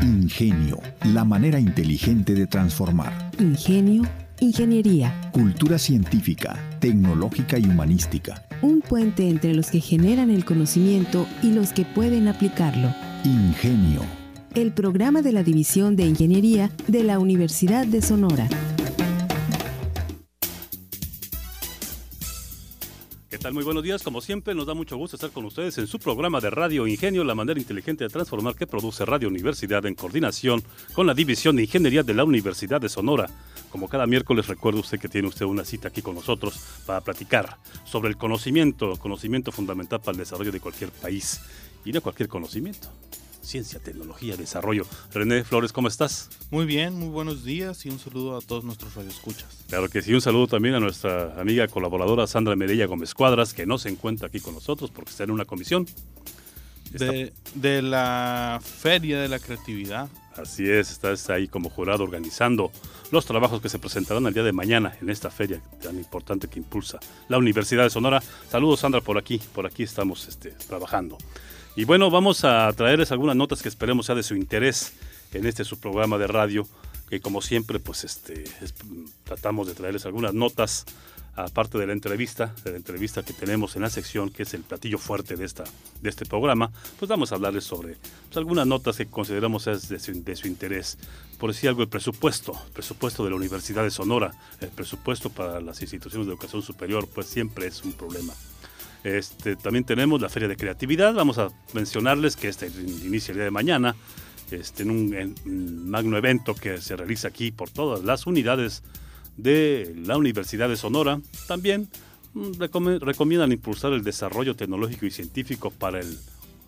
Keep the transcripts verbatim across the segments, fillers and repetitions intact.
Ingenio, la manera inteligente de transformar. Ingenio, ingeniería. Cultura científica, tecnológica y humanística. Un puente entre los que generan el conocimiento y los que pueden aplicarlo. Ingenio. El programa de la División de Ingeniería de la Universidad de Sonora. ¿Qué tal? Muy buenos días. Como siempre, nos da mucho gusto estar con ustedes en su programa de Radio Ingenio, la manera inteligente de transformar que produce Radio Universidad en coordinación con la División de Ingeniería de la Universidad de Sonora. Como cada miércoles, recuerde usted que tiene usted una cita aquí con nosotros para platicar sobre el conocimiento, conocimiento fundamental para el desarrollo de cualquier país y de cualquier conocimiento. Ciencia, tecnología, desarrollo. René Flores, ¿cómo estás? Muy bien, muy buenos días y un saludo a todos nuestros radioescuchas. Claro que sí, un saludo también a nuestra amiga colaboradora Sandra Medella Gómez Cuadras, que no se encuentra aquí con nosotros porque está en una comisión. De, de la Feria de la Creatividad. Así es, estás ahí como jurado organizando los trabajos que se presentarán el día de mañana en esta feria tan importante que impulsa la Universidad de Sonora. Saludos, Sandra, por aquí, por aquí estamos este, trabajando. Y bueno, vamos a traerles algunas notas que esperemos sea de su interés en este su programa de radio, que como siempre pues este es, tratamos de traerles algunas notas aparte de la entrevista, de la entrevista que tenemos en la sección que es el platillo fuerte de esta de este programa. Pues vamos a hablarles sobre pues, algunas notas que consideramos es de su, de su interés. Por decir algo, el presupuesto, el presupuesto de la Universidad de Sonora, el presupuesto para las instituciones de educación superior, pues siempre es un problema. Este, también tenemos la Feria de Creatividad. Vamos a mencionarles que este inicia el día de mañana este, en, un, en un magno evento que se realiza aquí por todas las unidades de la Universidad de Sonora. También recom- recomiendan impulsar el desarrollo tecnológico y científico para el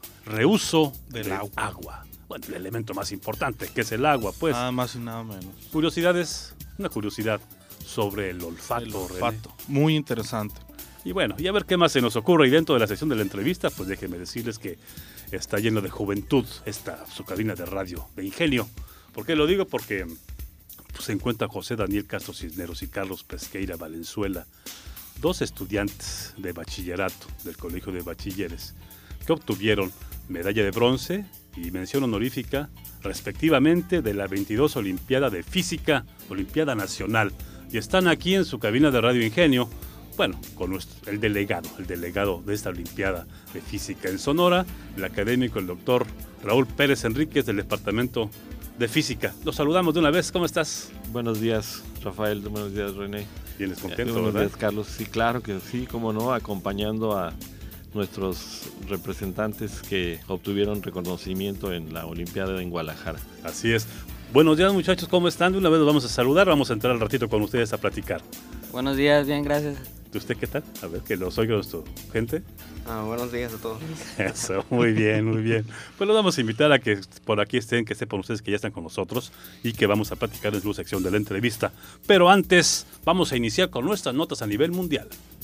reuso del, del agua. agua. Bueno, el elemento más importante, que es el agua, pues. Nada más y nada menos. Curiosidades, una curiosidad sobre el olfato. El olfato, René. Muy interesante. Y bueno, y a ver qué más se nos ocurre. Y dentro de la sección de la entrevista, pues déjenme decirles que está lleno de juventud esta su cabina de radio de Ingenio. ¿Por qué lo digo? Porque pues, se encuentra José Daniel Castro Cisneros y Carlos Pesqueira Valenzuela, dos estudiantes de bachillerato del Colegio de Bachilleres, que obtuvieron medalla de bronce y mención honorífica, respectivamente, de la veintidós Olimpiada de Física, Olimpiada Nacional. Y están aquí en su cabina de Radio Ingenio. Bueno, con nuestro, el delegado, el delegado de esta Olimpiada de Física en Sonora, el académico, el doctor Raúl Pérez Enríquez, del Departamento de Física. Los saludamos de una vez, ¿cómo estás? Buenos días, Rafael, buenos días, René. Vienes contento, Buenos ¿verdad? días, Carlos. Sí, claro que sí, cómo no, acompañando a nuestros representantes que obtuvieron reconocimiento en la Olimpiada en Guadalajara. Así es. Buenos días, muchachos, ¿cómo están? De una vez los vamos a saludar, vamos a entrar al ratito con ustedes a platicar. Buenos días, bien, gracias. ¿De usted qué tal? A ver, que los oiga nuestra gente. Ah, buenos días a todos. Eso, muy bien, muy bien. Pues los vamos a invitar a que por aquí estén, que sepan ustedes que ya están con nosotros y que vamos a platicar en su sección de la entrevista. Pero antes, vamos a iniciar con nuestras notas a nivel mundial.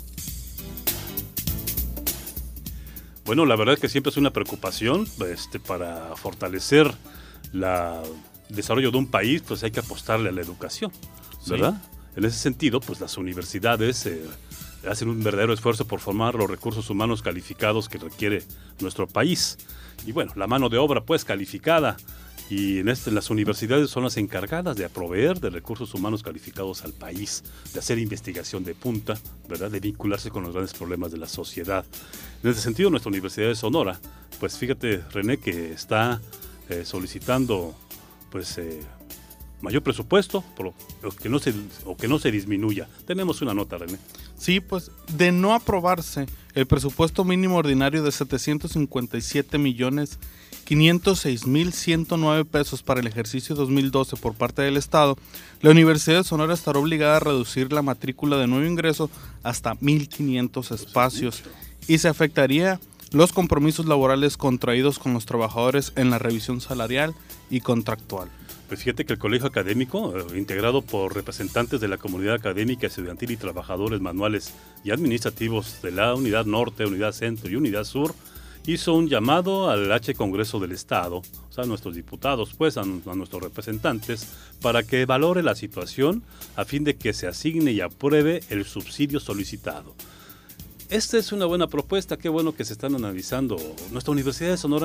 Bueno, la verdad es que siempre es una preocupación este, para fortalecer la, el desarrollo de un país, pues hay que apostarle a la educación, ¿verdad? Sí. En ese sentido, pues las universidades eh, hacen un verdadero esfuerzo por formar los recursos humanos calificados que requiere nuestro país. Y bueno, la mano de obra pues calificada. Y en este, las universidades son las encargadas de proveer de recursos humanos calificados al país, de hacer investigación de punta, ¿verdad? De vincularse con los grandes problemas de la sociedad. En ese sentido, nuestra Universidad de Sonora, pues fíjate, René, que está eh, solicitando pues eh, mayor presupuesto, por lo que no se, o que no se disminuya. Tenemos una nota, René. Sí, pues de no aprobarse el presupuesto mínimo ordinario de setecientos cincuenta y siete millones quinientos seis mil ciento nueve pesos para el ejercicio dos mil doce por parte del Estado, la Universidad de Sonora estará obligada a reducir la matrícula de nuevo ingreso hasta mil quinientos espacios y se afectaría los compromisos laborales contraídos con los trabajadores en la revisión salarial y contractual. Pues fíjate que el colegio académico, eh, integrado por representantes de la comunidad académica, estudiantil y trabajadores manuales y administrativos de la Unidad Norte, Unidad Centro y Unidad Sur, hizo un llamado al H Congreso del Estado, o sea, a nuestros diputados, pues, a, a nuestros representantes, para que valore la situación a fin de que se asigne y apruebe el subsidio solicitado. Esta es una buena propuesta, qué bueno que se están analizando. Nuestra Universidad de Sonora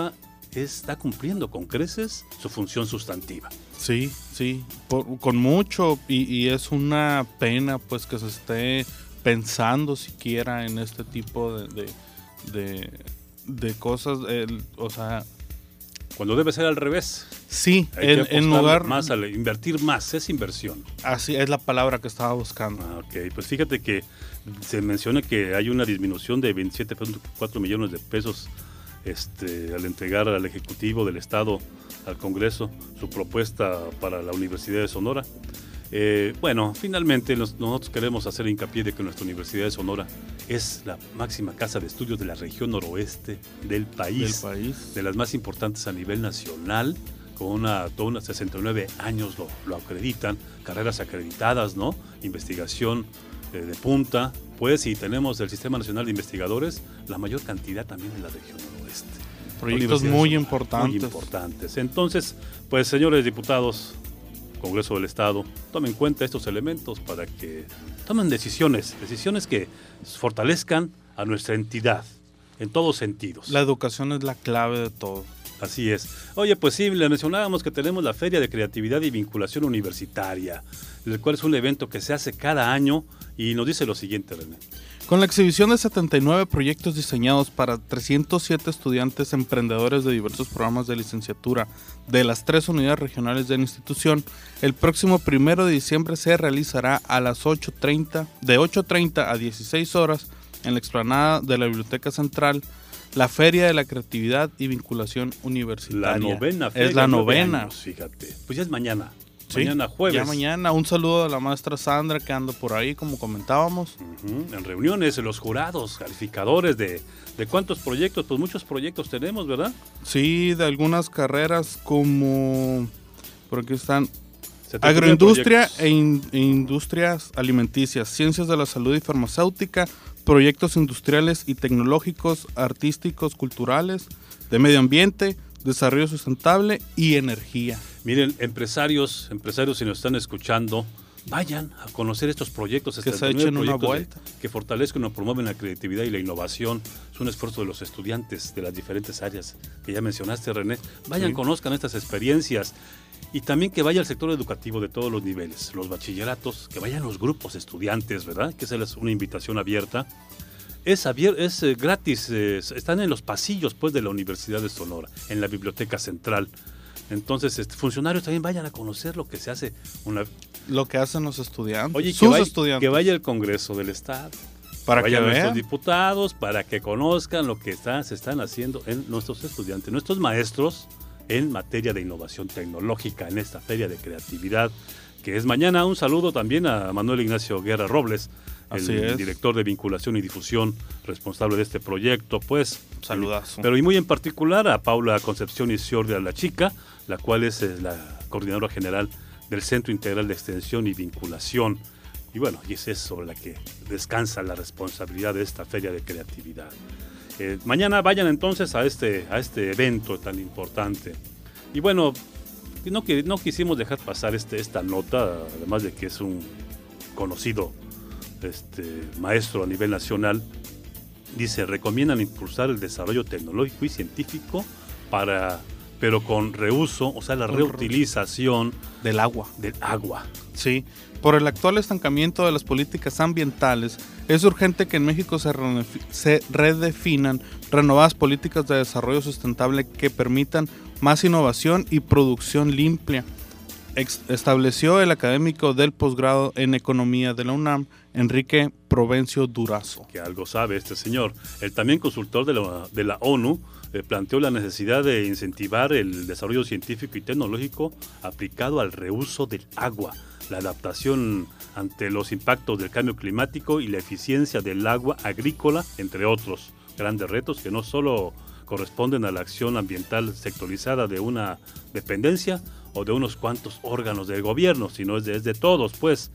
está cumpliendo con creces su función sustantiva. Sí, sí, por, con mucho, y, y es una pena pues que se esté pensando siquiera en este tipo de, de, de, de cosas, el, o sea... Cuando debe ser al revés. Sí, Hay en, que en lugar... más, al invertir más, es inversión. Así es la palabra que estaba buscando. Ah, ok, pues fíjate que se menciona que hay una disminución de veintisiete punto cuatro millones de pesos este, al entregar al Ejecutivo del Estado, al Congreso, su propuesta para la Universidad de Sonora. Eh, bueno, finalmente nos, nosotros queremos hacer hincapié de que nuestra Universidad de Sonora es la máxima casa de estudios de la región noroeste del país, Del país. de las más importantes a nivel nacional, con una, toda una sesenta y nueve años lo, lo acreditan, carreras acreditadas, ¿no? Investigación eh, de punta, pues, y tenemos el Sistema Nacional de Investigadores, la mayor cantidad también de la región noroeste. Proyectos muy importantes. Muy importantes. Entonces, pues, señores diputados, Congreso del Estado, tomen en cuenta estos elementos para que tomen decisiones, decisiones que fortalezcan a nuestra entidad en todos sentidos. La educación es la clave de todo. Así es. Oye, pues sí, le mencionábamos que tenemos la Feria de Creatividad y Vinculación Universitaria, el cual es un evento que se hace cada año y nos dice lo siguiente, René. Con la exhibición de setenta y nueve proyectos diseñados para trescientos siete estudiantes emprendedores de diversos programas de licenciatura de las tres unidades regionales de la institución, el próximo primero de diciembre se realizará a las ocho treinta, de ocho treinta a dieciséis horas en la explanada de la Biblioteca Central, la Feria de la Creatividad y Vinculación Universitaria. La novena feria. Es la novena. Años, fíjate. Pues ya es mañana. Sí, mañana jueves. Ya mañana. Un saludo a la maestra Sandra que anda por ahí, como comentábamos. Uh-huh. En reuniones, los jurados, calificadores de, de cuántos proyectos, pues muchos proyectos tenemos, ¿verdad? Sí, de algunas carreras como, por aquí están, agroindustria e, in, e industrias alimenticias, ciencias de la salud y farmacéutica, proyectos industriales y tecnológicos, artísticos, culturales, de medio ambiente, desarrollo sustentable y energía. Miren, empresarios, empresarios si nos están escuchando, vayan a conocer estos proyectos. Que se echen una vuelta. De, que fortalezcan o promueven la creatividad y la innovación. Es un esfuerzo de los estudiantes de las diferentes áreas que ya mencionaste, René. Vayan, sí. Conozcan estas experiencias. Y también que vaya al sector educativo de todos los niveles, los bachilleratos, que vayan los grupos estudiantes, ¿verdad? Que esa es una invitación abierta. Es, abier- es eh, gratis, eh, están en los pasillos pues de la Universidad de Sonora, en la Biblioteca Central. Entonces, este, funcionarios también vayan a conocer lo que se hace. Una... Lo que hacen los estudiantes, Oye, sus que vaya, estudiantes. Que vaya el Congreso del Estado. Para que que vayan vean. nuestros diputados, para que conozcan lo que está, se están haciendo en nuestros estudiantes, nuestros maestros en materia de innovación tecnológica en esta Feria de Creatividad, que es mañana. Un saludo también a Manuel Ignacio Guerra Robles, Así el es. director de vinculación y difusión responsable de este proyecto, pues. Saludazo. Pero y muy en particular a Paula Concepción Isiordia La Chica, la cual es la coordinadora general del Centro Integral de Extensión y Vinculación. Y bueno, y esa es sobre la que descansa la responsabilidad de esta Feria de Creatividad. Eh, mañana vayan entonces a este, a este evento tan importante. Y bueno, no, no quisimos dejar pasar este, esta nota, además de que es un conocido este, maestro a nivel nacional. Dice, recomiendan impulsar el desarrollo tecnológico y científico para, pero con reuso, o sea, la reutilización del agua. Del agua. Sí, por el actual estancamiento de las políticas ambientales, es urgente que en México se, re- se redefinan renovadas políticas de desarrollo sustentable que permitan más innovación y producción limpia. Ex- estableció el académico del posgrado en Economía de la UNAM, Enrique Provencio Durazo. Que algo sabe este señor. El también consultor de la, de la ONU eh, planteó la necesidad de incentivar el desarrollo científico y tecnológico aplicado al reuso del agua, la adaptación ante los impactos del cambio climático y la eficiencia del agua agrícola, entre otros grandes retos que no solo corresponden a la acción ambiental sectorizada de una dependencia o de unos cuantos órganos del gobierno, sino es de, es de todos, pues.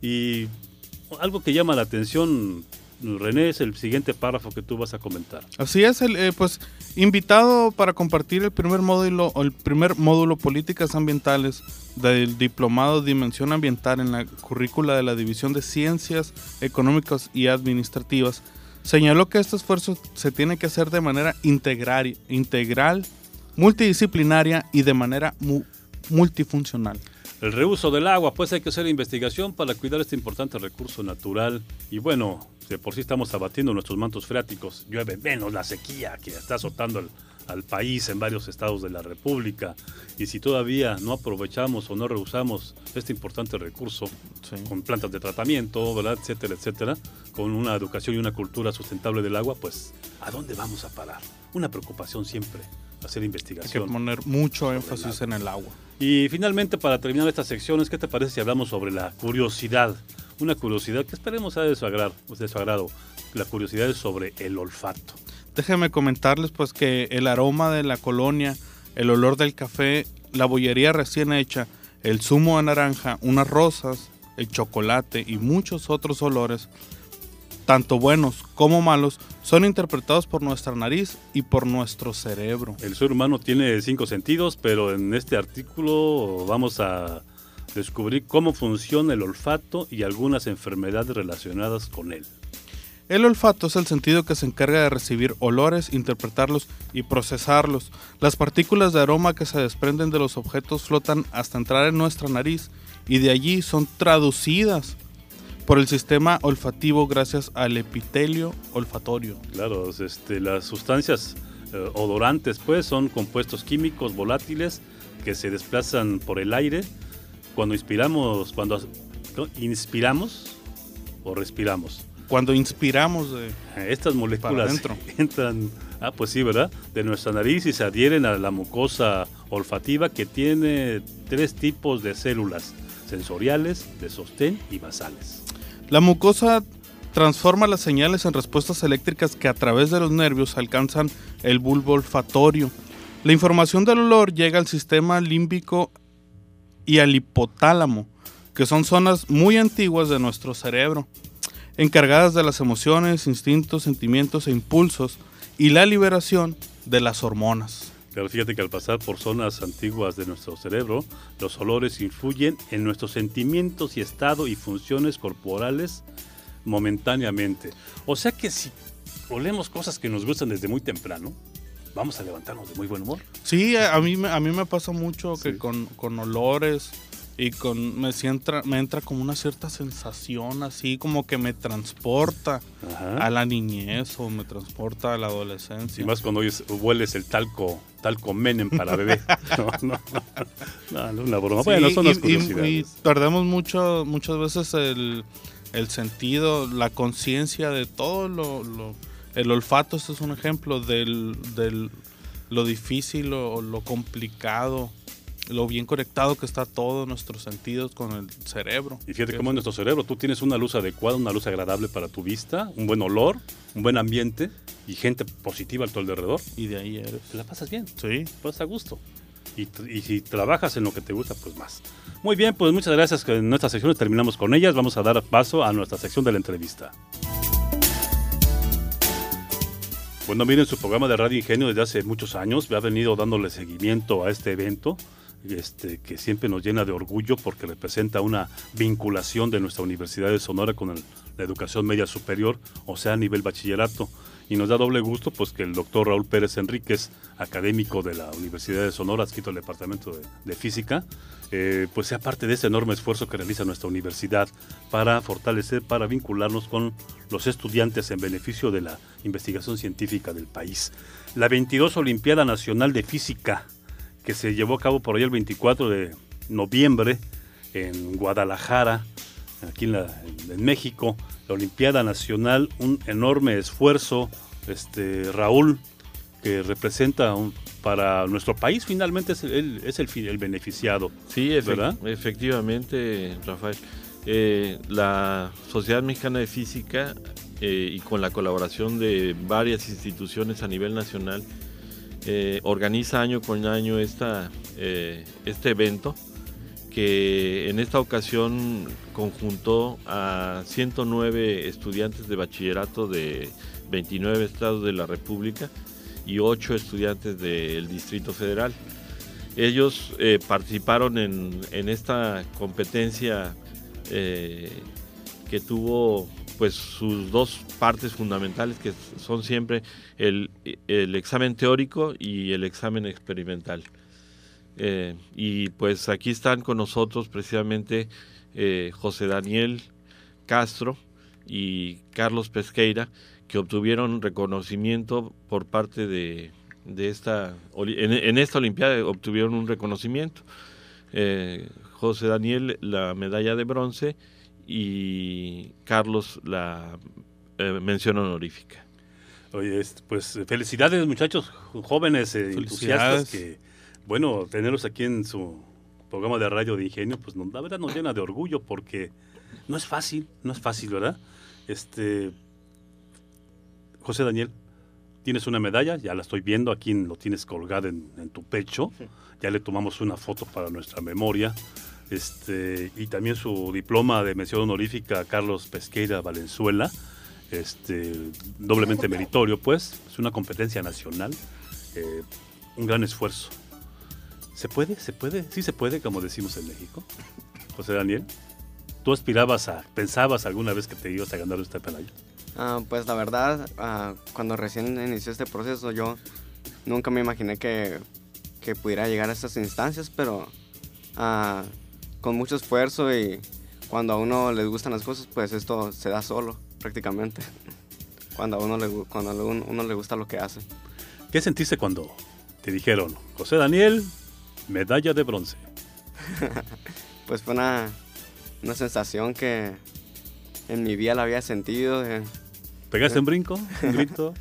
Y algo que llama la atención, René, es el siguiente párrafo que tú vas a comentar. Así es, el, eh, pues invitado para compartir el primer módulo, el primer módulo Políticas Ambientales del Diplomado Dimensión Ambiental en la currícula de la División de Ciencias Económicas y Administrativas, señaló que este esfuerzo se tiene que hacer de manera integral, integral multidisciplinaria y de manera mu- multifuncional. El reuso del agua, pues hay que hacer investigación para cuidar este importante recurso natural. Y bueno, de por sí estamos abatiendo nuestros mantos freáticos. Llueve menos, la sequía que está azotando al, al país en varios estados de la República. Y si todavía no aprovechamos o no reusamos este importante recurso, sí, con plantas de tratamiento, ¿verdad?, etcétera, etcétera, con una educación y una cultura sustentable del agua, pues ¿a dónde vamos a parar? Una preocupación siempre, hacer investigación. Hay que poner mucho énfasis en el agua. Y finalmente, para terminar estas secciones, ¿qué te parece si hablamos sobre la curiosidad? Una curiosidad que esperemos sea de su agrado, de su agrado. La curiosidad es sobre el olfato. Déjenme comentarles pues que el aroma de la colonia, el olor del café, la bollería recién hecha, el zumo de naranja, unas rosas, el chocolate y muchos otros olores, tanto buenos como malos, son interpretados por nuestra nariz y por nuestro cerebro. El ser humano tiene cinco sentidos, pero en este artículo vamos a descubrir cómo funciona el olfato y algunas enfermedades relacionadas con él. El olfato es el sentido que se encarga de recibir olores, interpretarlos y procesarlos. Las partículas de aroma que se desprenden de los objetos flotan hasta entrar en nuestra nariz y de allí son traducidas por el sistema olfativo gracias al epitelio olfatorio. Claro, este, las sustancias eh, odorantes pues son compuestos químicos volátiles que se desplazan por el aire cuando inspiramos, cuando inspiramos o respiramos. Cuando inspiramos de estas moléculas entran, ah pues sí, ¿verdad?, de nuestra nariz y se adhieren a la mucosa olfativa, que tiene tres tipos de células: sensoriales, de sostén y basales. La mucosa transforma las señales en respuestas eléctricas que a través de los nervios alcanzan el bulbo olfatorio. La información del olor llega al sistema límbico y al hipotálamo, que son zonas muy antiguas de nuestro cerebro, encargadas de las emociones, instintos, sentimientos e impulsos y la liberación de las hormonas. Pero fíjate que al pasar por zonas antiguas de nuestro cerebro, los olores influyen en nuestros sentimientos y estado y funciones corporales momentáneamente. O sea que si olemos cosas que nos gustan desde muy temprano, vamos a levantarnos de muy buen humor. Sí, a mí, a mí me pasa mucho que sí. con, con olores y con me, entra, me entra como una cierta sensación así, como que me transporta Ajá. a la niñez o me transporta a la adolescencia. Y más cuando oyes, hueles el talco, talco Menem para bebé. No, no, no, no, una broma. Sí, bueno, son las curiosidades. Y, y perdemos mucho, muchas veces el, el sentido, la conciencia de todo lo, lo... El olfato, este es un ejemplo del, del lo difícil o lo complicado, lo bien conectado que está todos nuestros sentidos con el cerebro. Y fíjate cómo es nuestro cerebro. Tú tienes una luz adecuada, una luz agradable para tu vista, un buen olor, un buen ambiente y gente positiva a tu alrededor. Y de ahí eres. Te la pasas bien. Sí. Pasas a gusto. Y, y si trabajas en lo que te gusta, pues más. Muy bien, pues muchas gracias. En nuestras secciones terminamos con ellas. Vamos a dar paso a nuestra sección de la entrevista. Bueno, miren, su programa de Radio Ingenio desde hace muchos años ha venido dándole seguimiento a este evento, este, que siempre nos llena de orgullo porque representa una vinculación de nuestra Universidad de Sonora con el, la educación media superior, o sea, a nivel bachillerato. Y nos da doble gusto pues que el doctor Raúl Pérez Enríquez, académico de la Universidad de Sonora, adscrito al Departamento de, de Física, eh, pues sea parte de ese enorme esfuerzo que realiza nuestra universidad para fortalecer, para vincularnos con los estudiantes en beneficio de la investigación científica del país. La veintidós Olimpiada Nacional de Física, que se llevó a cabo por ahí el veinticuatro de noviembre en Guadalajara, aquí en, la, en México, la Olimpiada Nacional, un enorme esfuerzo, este Raúl, que representa un, para nuestro país, finalmente es el, es el, el beneficiado. Sí, efe- ¿verdad? efectivamente, Rafael. Eh, la Sociedad Mexicana de Física, eh, y con la colaboración de varias instituciones a nivel nacional, eh, organiza año con año esta, eh, este evento, que en esta ocasión conjuntó a ciento nueve estudiantes de bachillerato de veintinueve estados de la República y ocho estudiantes del Distrito Federal. Ellos eh, participaron en, en esta competencia eh, que tuvo pues sus dos partes fundamentales, que son siempre el, el examen teórico y el examen experimental. Eh, y pues aquí están con nosotros precisamente eh, José Daniel Castro y Carlos Pesqueira, que obtuvieron reconocimiento por parte de, de esta, en, en esta Olimpiada obtuvieron un reconocimiento. Eh, José Daniel la medalla de bronce y Carlos la eh, mención honorífica. Oye, pues felicidades muchachos, jóvenes eh, entusiastas, que bueno, tenerlos aquí en su programa de Radio de Ingenio, pues nos, la verdad nos llena de orgullo, porque no es fácil, no es fácil, ¿verdad? Este, José Daniel, tienes una medalla, ya la estoy viendo, aquí lo tienes colgada en, en tu pecho, ya le tomamos una foto para nuestra memoria. Este, y también su diploma de mención honorífica a Carlos Pesqueira Valenzuela, este, doblemente meritorio, pues, es una competencia nacional, eh, un gran esfuerzo. ¿Se puede? ¿Se puede? Sí se puede, como decimos en México. José Daniel, ¿tú aspirabas a, pensabas alguna vez que te ibas a ganar esta medalla? Uh, pues la verdad, uh, cuando recién inició este proceso, yo nunca me imaginé que, que pudiera llegar a estas instancias, pero uh, con mucho esfuerzo, y cuando a uno les gustan las cosas, pues esto se da solo, prácticamente. Cuando a uno le, cuando a uno, uno le gusta lo que hace. ¿Qué sentiste cuando te dijeron, José Daniel, medalla de bronce? Pues fue una, una sensación que en mi vida la había sentido. De, ¿Pegaste un brinco? ¿Un grito?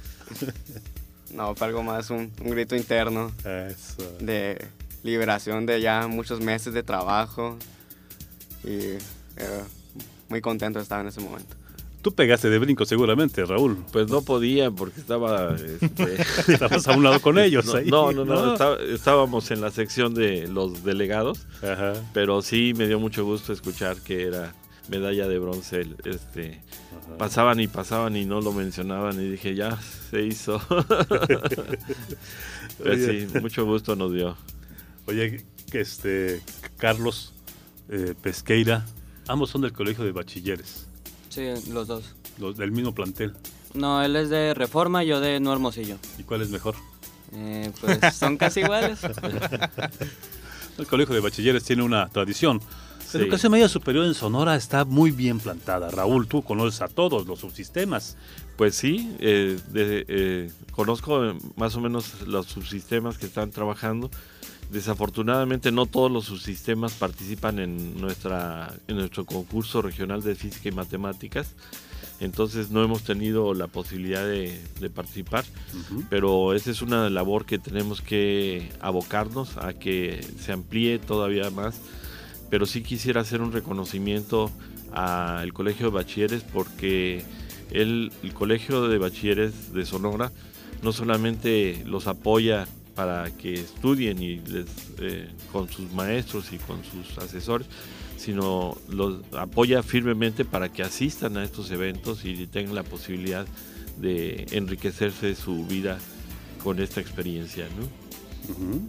No, fue algo más, un, un grito interno. Eso. De liberación de ya muchos meses de trabajo, y eh, muy contento estaba en ese momento. Tú pegaste de brinco seguramente, Raúl. Pues no podía porque estaba... Este... Estabas a un lado con ellos. No, ahí. no, no, no, estaba, estábamos en la sección de los delegados. Ajá. Pero sí me dio mucho gusto escuchar que era medalla de bronce. Este, pasaban y pasaban y no lo mencionaban, y dije, ya se hizo. Pues sí, mucho gusto nos dio. Oye, este, Carlos eh, Pesqueira, ambos son del Colegio de Bachilleres. Sí, los dos. Los del mismo plantel. No, él es de Reforma, yo de Nuevo Hermosillo. ¿Y cuál es mejor? Eh, pues son casi iguales. El Colegio de Bachilleres tiene una tradición. Sí. La educación media superior en Sonora está muy bien plantada. Raúl, tú conoces a todos los subsistemas. Pues sí, eh, de, eh, conozco más o menos los subsistemas que están trabajando. Desafortunadamente no todos los subsistemas participan en nuestra en nuestro concurso regional de física y matemáticas, entonces no hemos tenido la posibilidad de, de participar, uh-huh. Pero esa es una labor que tenemos que abocarnos a que se amplíe todavía más. Pero sí quisiera hacer un reconocimiento al Colegio de Bachilleres, porque el, el Colegio de Bachilleres de Sonora no solamente los apoya para que estudien y les, eh, con sus maestros y con sus asesores, sino los apoya firmemente para que asistan a estos eventos y tengan la posibilidad de enriquecerse su vida con esta experiencia, ¿no? Uh-huh.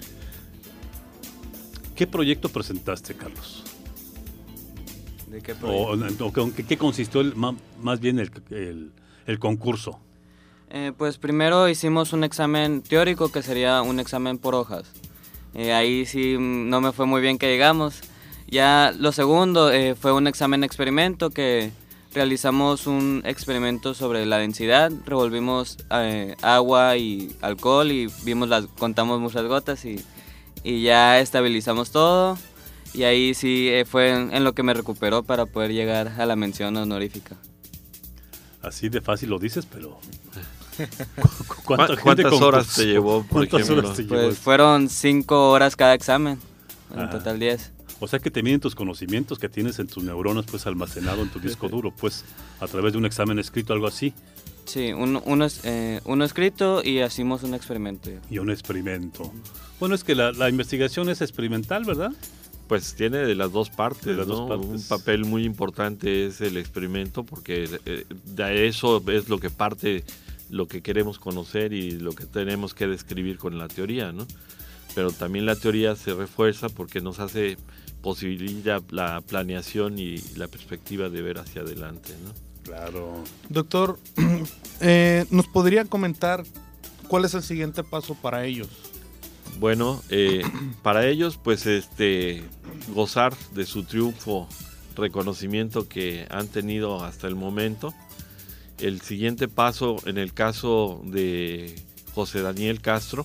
¿Qué proyecto presentaste, Carlos? ¿De qué proyecto? ¿O, o, qué consistió el, más bien el, el, el concurso? Eh, pues primero hicimos un examen teórico, que sería un examen por hojas. Eh, ahí sí no me fue muy bien que llegamos. Ya lo segundo eh, fue un examen experimento, que realizamos un experimento sobre la densidad. Revolvimos eh, agua y alcohol y vimos las, contamos muchas gotas y, y ya estabilizamos todo. Y ahí sí eh, fue en, en lo que me recuperó para poder llegar a la mención honorífica. Así de fácil lo dices, pero... ¿Cuántas, ¿Cuántas horas te llevó, por ejemplo? Te pues llevó? Fueron cinco horas cada examen, en Ajá. total diez. O sea que te miden tus conocimientos que tienes en tus neuronas, pues almacenado en tu disco duro, pues a través de un examen escrito, algo así. Sí, uno, uno, eh, uno escrito y hicimos un experimento. Y un experimento. Bueno, es que la, la investigación es experimental, ¿verdad? Pues tiene de las dos partes, de las ¿no? dos partes. Un papel muy importante es el experimento, porque eh, de eso es lo que parte lo que queremos conocer y lo que tenemos que describir con la teoría, ¿no? Pero también la teoría se refuerza porque nos hace posibilitar la planeación y la perspectiva de ver hacia adelante, ¿no? Claro. Doctor, eh, ¿nos podría comentar cuál es el siguiente paso para ellos? Bueno, eh, para ellos, pues, este, gozar de su triunfo, reconocimiento que han tenido hasta el momento. El siguiente paso, en el caso de José Daniel Castro,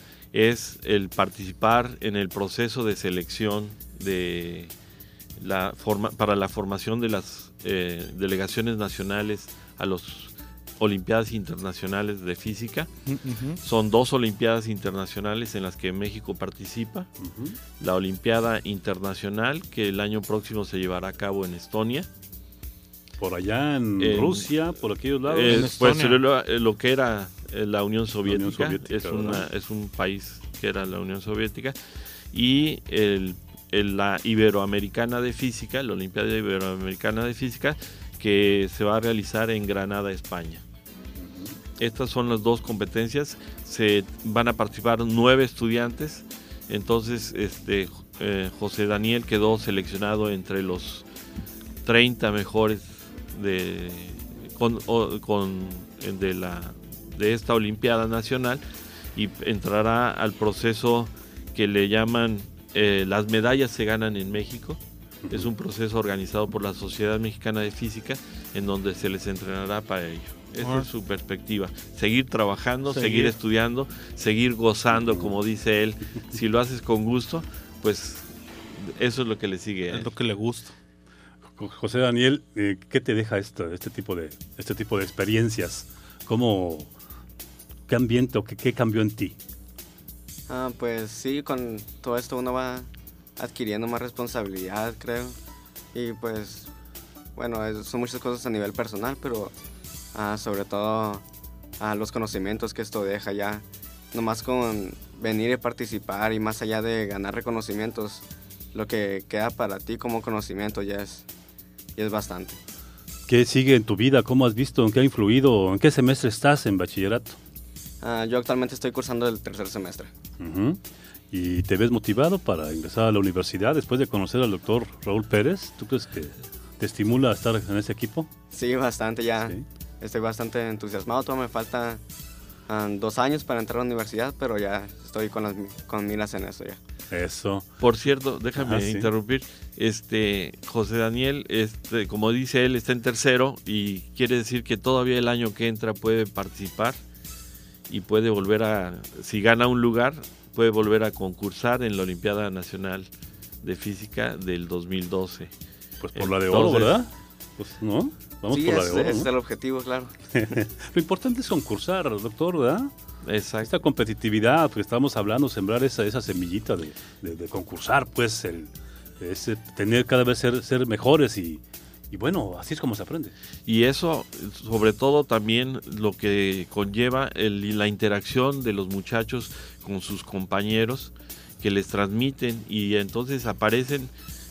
es el participar en el proceso de selección de la forma, para la formación de las eh, delegaciones nacionales a las Olimpiadas Internacionales de Física. Uh-huh. Son dos Olimpiadas Internacionales en las que México participa. Uh-huh. La Olimpiada Internacional, que el año próximo se llevará a cabo en Estonia. Por allá en, en Rusia, por aquellos lados. Eh, pues lo, lo que era la Unión Soviética, la Unión Soviética es, una, es un país que era la Unión Soviética, y el, el, la Iberoamericana de Física, la Olimpiada Iberoamericana de Física, que se va a realizar en Granada, España. Estas son las dos competencias, se van a participar nueve estudiantes, entonces este, eh, José Daniel quedó seleccionado entre los treinta mejores de, con, o, con, de, la, de esta Olimpiada Nacional, y entrará al proceso que le llaman eh, las medallas se ganan en México. Uh-huh. Es un proceso organizado por la Sociedad Mexicana de Física en donde se les entrenará para ello. Esa uh-huh. es su perspectiva, seguir trabajando, seguir, seguir estudiando, seguir gozando, uh-huh. como dice él. Si lo haces con gusto, pues eso es lo que le sigue a él. Es lo que le gusta. José Daniel, eh, ¿qué te deja esto, este tipo de este tipo de experiencias? ¿Cómo, qué ambiente o qué, qué cambió en ti? Ah, pues sí, con todo esto uno va adquiriendo más responsabilidad, creo. Y pues, bueno, es, son muchas cosas a nivel personal, pero ah, sobre todo ah, los conocimientos que esto deja ya. Nomás con venir y participar, y más allá de ganar reconocimientos, lo que queda para ti como conocimiento ya es, ya es bastante. ¿Qué sigue en tu vida? ¿Cómo has visto? ¿En qué ha influido? ¿En qué semestre estás en bachillerato? Uh, yo actualmente estoy cursando el tercer semestre. Uh-huh. ¿Y te ves motivado para ingresar a la universidad después de conocer al doctor Raúl Pérez? ¿Tú crees que te estimula a estar en ese equipo? Sí, bastante ya. ¿Sí? Estoy bastante entusiasmado. Todavía me falta um, dos años para entrar a la universidad, pero ya estoy con las con miras en eso ya. Eso. Por cierto, déjame ah, interrumpir. ¿Sí? Este José Daniel, este, como dice él, está en tercero, y quiere decir que todavía el año que entra puede participar y puede volver a, si gana un lugar, puede volver a concursar en la Olimpiada Nacional de Física del dos mil doce. Pues por la de oro, ¿verdad? Pues no, vamos sí, por es, la de oro. Sí, ese ¿no? es el objetivo, claro. Lo importante es concursar, doctor, ¿verdad? Exacto. Esta competitividad, porque estábamos hablando, sembrar esa, esa semillita de, de, de concursar, pues, el, ese, tener cada vez ser, ser mejores y, y bueno, así es como se aprende. Y eso, sobre todo también lo que conlleva el, la interacción de los muchachos con sus compañeros, que les transmiten, y entonces aparecen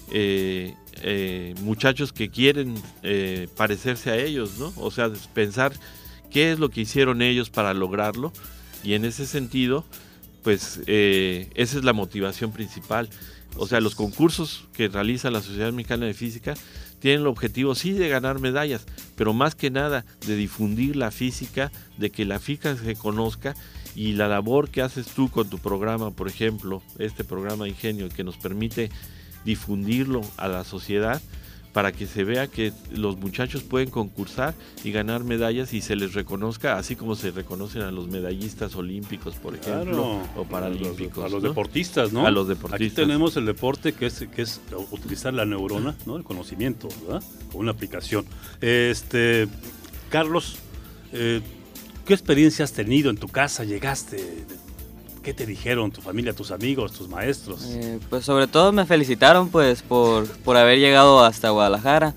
eh, eh, muchachos que quieren eh, parecerse a ellos, ¿no? O sea, pensar qué es lo que hicieron ellos para lograrlo. Y en ese sentido, pues eh, esa es la motivación principal. O sea, los concursos que realiza la Sociedad Mexicana de Física tienen el objetivo, sí, de ganar medallas, pero más que nada de difundir la física, de que la física se conozca, y la labor que haces tú con tu programa, por ejemplo, este programa Ingenio, que nos permite difundirlo a la sociedad, para que se vea que los muchachos pueden concursar y ganar medallas y se les reconozca, así como se reconocen a los medallistas olímpicos, por ejemplo, claro, o paralímpicos. A los, a los ¿no? deportistas, ¿no? A los deportistas. Aquí tenemos el deporte que es, que es utilizar la neurona, ¿no? El conocimiento, ¿verdad? Con una aplicación. Este, Carlos, eh, ¿qué experiencia has tenido en tu casa? ¿Llegaste? ¿Qué te dijeron tu familia, tus amigos, tus maestros? Eh, pues sobre todo me felicitaron pues por, por haber llegado hasta Guadalajara,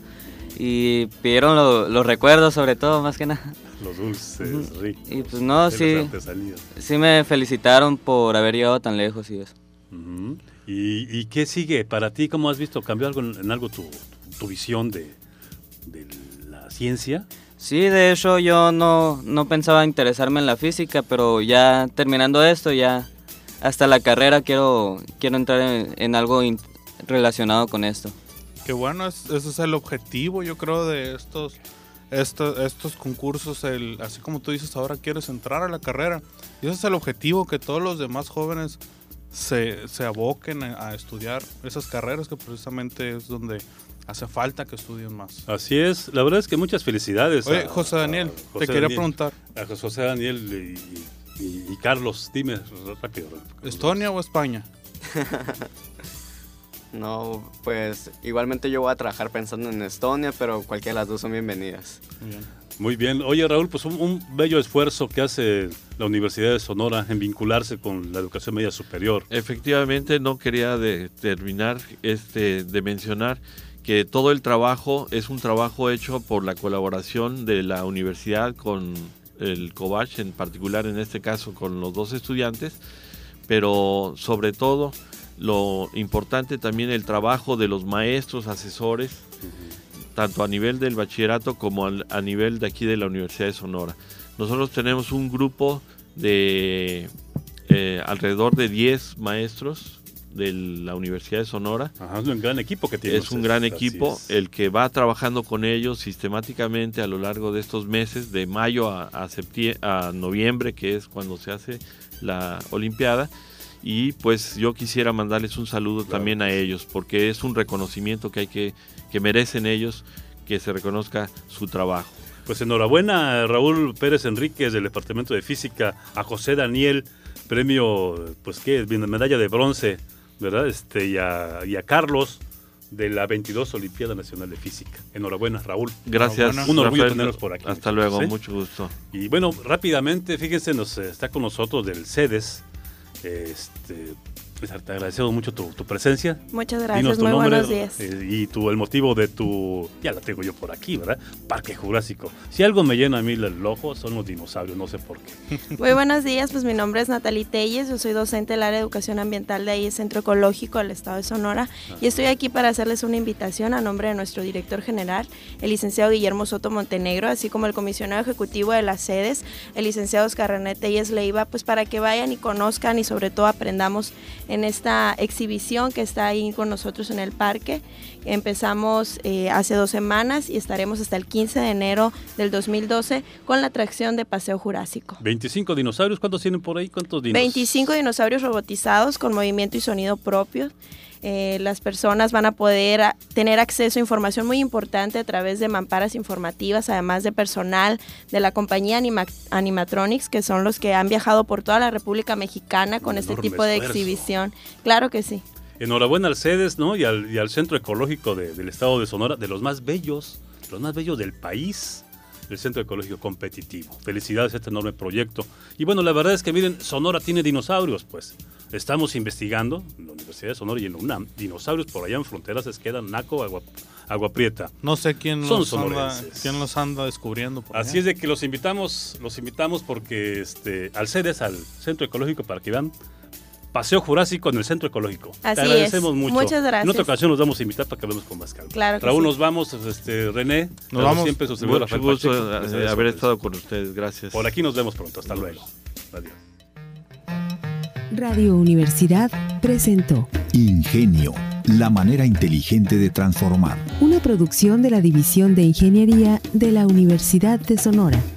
y pidieron lo, los recuerdos, sobre todo, más que nada. Los dulces, uh-huh. ricos. Y pues no, sí, sí me felicitaron por haber llegado tan lejos y eso. Uh-huh. ¿Y, ¿Y qué sigue para ti? ¿Cómo has visto cambiar algo en, en algo tu, tu visión de, de la ciencia? Sí, de hecho yo no, no pensaba interesarme en la física, pero ya terminando esto, ya hasta la carrera quiero, quiero entrar en, en algo in, relacionado con esto. Qué bueno, es, ese es el objetivo, yo creo, de estos esto, estos concursos, el, así como tú dices, ahora quieres entrar a la carrera. Y ese es el objetivo, que todos los demás jóvenes se, se aboquen a, a estudiar esas carreras, que precisamente es donde hace falta que estudien más. Así es, la verdad es que muchas felicidades. Oye, a, José Daniel, a José te quería Daniel, preguntar. A José Daniel y, y, y Carlos, dime rápido. ¿Estonia o España? No, pues igualmente yo voy a trabajar pensando en Estonia, pero cualquiera de las dos son bienvenidas. Bien. Muy bien. Oye, Raúl, pues un, un bello esfuerzo que hace la Universidad de Sonora en vincularse con la educación media superior. Efectivamente, no quería de terminar este, de mencionar que todo el trabajo es un trabajo hecho por la colaboración de la universidad con el COBACH, en particular en este caso con los dos estudiantes, pero sobre todo lo importante también el trabajo de los maestros, asesores, uh-huh. tanto a nivel del bachillerato como al, a nivel de aquí de la Universidad de Sonora. Nosotros tenemos un grupo de eh, alrededor de diez maestros de la Universidad de Sonora. Ajá, es un gran equipo que tiene. Es un gran equipo, el que va trabajando con ellos sistemáticamente a lo largo de estos meses, de mayo a, a, septiembre, a noviembre, que es cuando se hace la Olimpiada. Y pues yo quisiera mandarles un saludo claro. también a ellos, porque es un reconocimiento que hay que, que merecen ellos, que se reconozca su trabajo. Pues enhorabuena a Raúl Pérez Enríquez del Departamento de Física, a José Daniel, premio, pues qué, medalla de bronce, ¿verdad? Este, y, a, y a Carlos de la veintidós Olimpiada Nacional de Física. Enhorabuena, Raúl. Gracias. Enhorabuena. Un orgullo Rafael, tenerlos por aquí. Hasta luego, ¿sí? Mucho gusto. Y bueno, rápidamente, fíjense, nos está con nosotros del CEDES. Este, pues te agradecemos mucho tu, tu presencia. Muchas gracias, muy nombre, buenos días. Eh, y tu, el motivo de tu, ya la tengo yo por aquí, ¿verdad? Parque Jurásico. Si algo me llena a mí el ojo, son los dinosaurios, no sé por qué. Muy buenos días, pues mi nombre es Natalie Telles, yo soy docente del área de educación ambiental de ahí, Centro Ecológico del Estado de Sonora, Ajá. y estoy aquí para hacerles una invitación a nombre de nuestro director general, el licenciado Guillermo Soto Montenegro, así como el comisionado ejecutivo de las sedes, el licenciado Oscar René Telles Leiva, pues para que vayan y conozcan y sobre todo aprendamos en esta exhibición que está ahí con nosotros en el parque. Empezamos eh, hace dos semanas y estaremos hasta el quince de enero del dos mil doce con la atracción de Paseo Jurásico. veinticinco dinosaurios, ¿cuántos tienen por ahí? ¿Cuántos dinos? veinticinco dinosaurios robotizados con movimiento y sonido propios. Eh, las personas van a poder a, tener acceso a información muy importante a través de mamparas informativas, además de personal de la compañía Anima, Animatronics, que son los que han viajado por toda la República Mexicana con Un este tipo de esfuerzo. exhibición. Claro que sí. Enhorabuena al CEDES, ¿no? y, al, y al Centro Ecológico de, del Estado de Sonora, de los más bellos, los más bellos del país, el Centro Ecológico Competitivo. Felicidades a este enorme proyecto. Y bueno, la verdad es que miren, Sonora tiene dinosaurios, pues. Estamos investigando en la Universidad de Sonora y en la UNAM, dinosaurios por allá en fronteras se quedan Naco, Agua, Agua Prieta. No sé quién Son los, anda, sonorenses. quién los anda descubriendo. Por Así allá. es de que los invitamos, los invitamos porque este, al CEDES, al Centro Ecológico, para que vean Paseo Jurásico en el Centro Ecológico. Así Te agradecemos es. mucho. Muchas gracias. En otra ocasión nos vamos a invitar para que hablemos con más calma. Claro que Raúl, sí. nos vamos, este, René. Nos vamos. Siempre su servidor, Mucho Rafael gusto Pacheco, de les haber agradezco. estado con ustedes. Gracias. Por aquí nos vemos pronto. Hasta luego. Adiós. Radio Universidad presentó Ingenio, la manera inteligente de transformar. una producción de la División de Ingeniería de la Universidad de Sonora.